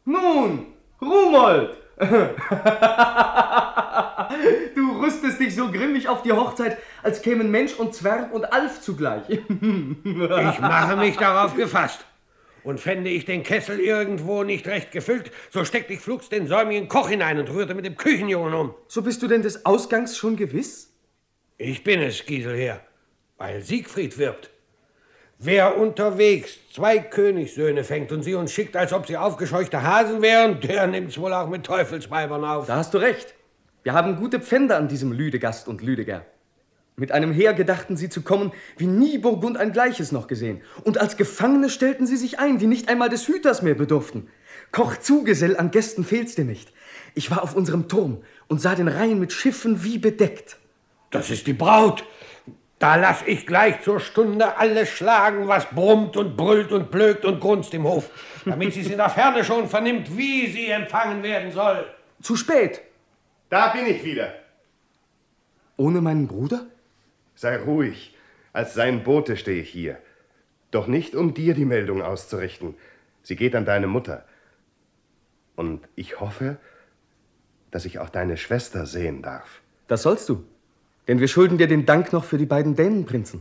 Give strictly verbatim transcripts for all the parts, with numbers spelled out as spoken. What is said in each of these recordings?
Nun, Rumold! Du rüstest dich so grimmig auf die Hochzeit, als kämen Mensch und Zwerg und Alf zugleich. Ich mache mich darauf gefasst. Und fände ich den Kessel irgendwo nicht recht gefüllt, so steckte ich flugs den säumigen Koch hinein und rührte mit dem Küchenjungen um. So bist du denn des Ausgangs schon gewiss? Ich bin es, Giselher, weil Siegfried wirbt. Wer unterwegs zwei Königssöhne fängt und sie uns schickt, als ob sie aufgescheuchte Hasen wären, der nimmt's wohl auch mit Teufelsweibern auf. Da hast du recht. Wir haben gute Pfänder an diesem Lüdegast und Lüdeger. Mit einem Heer gedachten sie zu kommen, wie nie Burgund ein Gleiches noch gesehen. Und als Gefangene stellten sie sich ein, die nicht einmal des Hüters mehr bedurften. Koch Zugesell, an Gästen fehlt's dir nicht. Ich war auf unserem Turm und sah den Rhein mit Schiffen wie bedeckt. Das ist die Braut. Da lass ich gleich zur Stunde alles schlagen, was brummt und brüllt und blökt und grunzt im Hof, damit sie's in der Ferne schon vernimmt, wie sie empfangen werden soll. Zu spät. Da bin ich wieder. Ohne meinen Bruder? Sei ruhig, als sein Bote stehe ich hier. Doch nicht, um dir die Meldung auszurichten. Sie geht an deine Mutter. Und ich hoffe, dass ich auch deine Schwester sehen darf. Das sollst du. Denn wir schulden dir den Dank noch für die beiden Dänenprinzen.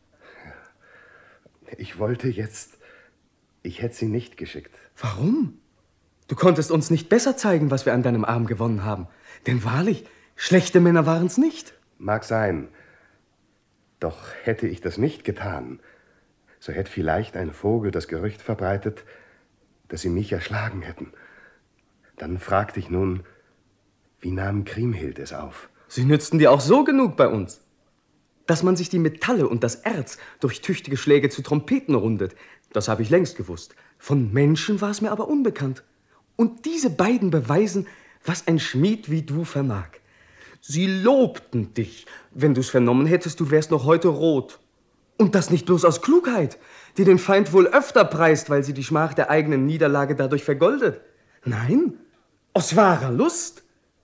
Ich wollte jetzt... Ich hätte sie nicht geschickt. Warum? Du konntest uns nicht besser zeigen, was wir an deinem Arm gewonnen haben. Denn wahrlich, schlechte Männer waren's nicht. Mag sein. Doch hätte ich das nicht getan, so hätte vielleicht ein Vogel das Gerücht verbreitet, dass sie mich erschlagen hätten. Dann fragte ich nun, wie nahm Kriemhild es auf? Sie nützten dir auch so genug bei uns. Dass man sich die Metalle und das Erz durch tüchtige Schläge zu Trompeten rundet, das habe ich längst gewusst. Von Menschen war es mir aber unbekannt. Und diese beiden beweisen, was ein Schmied wie du vermag. Sie lobten dich. Wenn du's vernommen hättest, du wärst noch heute rot. Und das nicht bloß aus Klugheit, die den Feind wohl öfter preist, weil sie die Schmach der eigenen Niederlage dadurch vergoldet. Nein, aus wahrer Lust.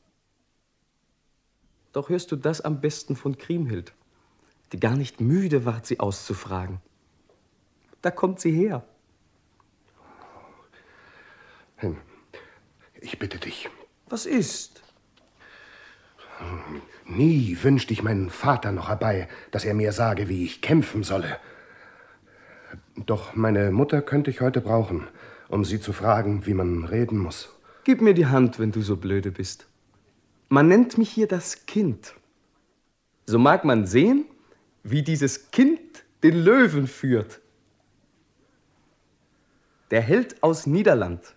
Doch hörst du das am besten von Kriemhild, die gar nicht müde ward, sie auszufragen. Da kommt sie her. Ich bitte dich. Was ist? Nie wünschte ich meinen Vater noch herbei, dass er mir sage, wie ich kämpfen solle. Doch meine Mutter könnte ich heute brauchen, um sie zu fragen, wie man reden muss. Gib mir die Hand, wenn du so blöde bist. Man nennt mich hier das Kind. So mag man sehen, wie dieses Kind den Löwen führt. Der Held aus Niederland.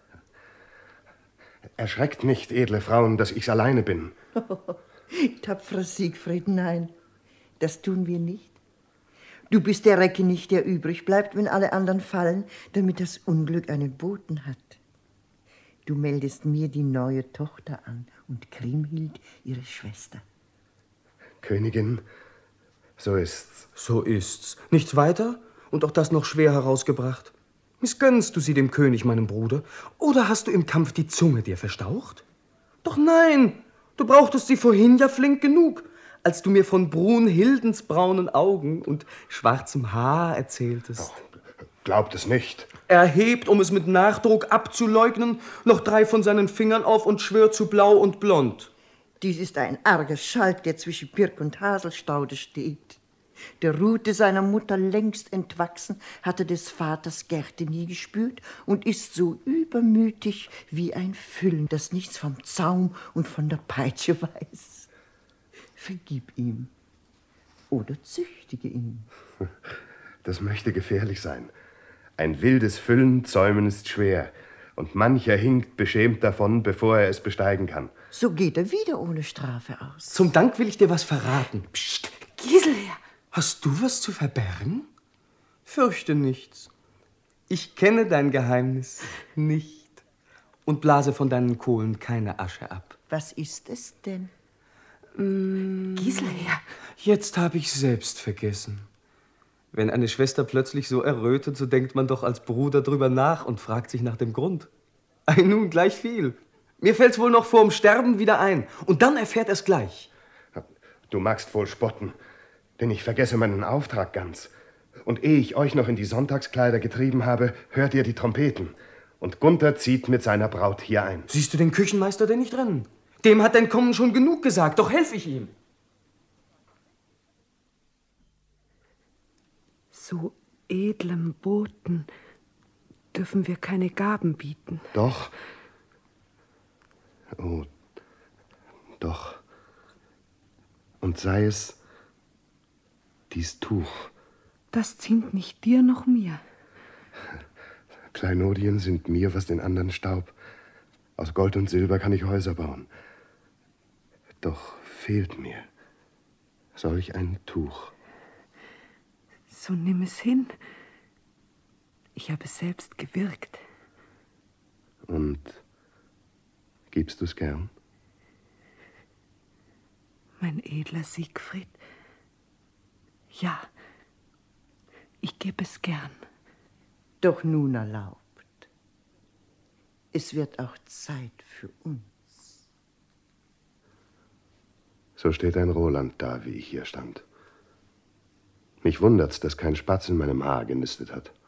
Erschreckt nicht, edle Frauen, dass ich's alleine bin. Oh, tapferer Siegfried, nein, das tun wir nicht. Du bist der Recke nicht, der übrig bleibt, wenn alle anderen fallen, damit das Unglück einen Boten hat. Du meldest mir die neue Tochter an und Kriemhild ihre Schwester. Königin, so ist's. So ist's. Nichts weiter und auch das noch schwer herausgebracht. Missgönnst du sie dem König, meinem Bruder? Oder hast du im Kampf die Zunge dir verstaucht? Doch nein, du brauchtest sie vorhin ja flink genug, als du mir von Brunhildens braunen Augen und schwarzem Haar erzähltest. Oh, glaubt es nicht. Er hebt, um es mit Nachdruck abzuleugnen, noch drei von seinen Fingern auf und schwört zu blau und blond. Dies ist ein arger Schalk, der zwischen Birk und Haselstaude steht. Der Rute seiner Mutter längst entwachsen, hatte des Vaters Gerte nie gespürt und ist so übermütig wie ein Füllen, das nichts vom Zaum und von der Peitsche weiß. Vergib ihm oder züchtige ihn. Das möchte gefährlich sein. Ein wildes Füllen zäumen ist schwer, und mancher hinkt beschämt davon, bevor er es besteigen kann. So geht er wieder ohne Strafe aus. Zum Dank will ich dir was verraten. Psst, Giselher! Hast du was zu verbergen? Fürchte nichts. Ich kenne dein Geheimnis nicht und blase von deinen Kohlen keine Asche ab. Was ist es denn? Mm, Giselher! Jetzt habe ich selbst vergessen. Wenn eine Schwester plötzlich so errötet, so denkt man doch als Bruder drüber nach und fragt sich nach dem Grund. Ei, nun, gleich viel. Mir fällt's wohl noch vorm Sterben wieder ein. Und dann erfährt er's gleich. Du magst wohl spotten, denn ich vergesse meinen Auftrag ganz. Und ehe ich euch noch in die Sonntagskleider getrieben habe, hört ihr die Trompeten. Und Gunther zieht mit seiner Braut hier ein. Siehst du den Küchenmeister denn nicht rennen? Dem hat dein Kommen schon genug gesagt, doch helfe ich ihm. So edlem Boten dürfen wir keine Gaben bieten. Doch. Oh, doch. Und sei es dies Tuch. Das ziemt nicht dir noch mir. Kleinodien sind mir, was den anderen Staub. Aus Gold und Silber kann ich Häuser bauen. Doch fehlt mir solch ein Tuch. So nimm es hin. Ich habe es selbst gewirkt. Und gibst du's gern? Mein edler Siegfried, ja, ich gebe es gern. Doch nun erlaubt. Es wird auch Zeit für uns. So steht ein Roland da, wie ich hier stand. Mich wundert's, dass kein Spatz in meinem Haar genistet hat.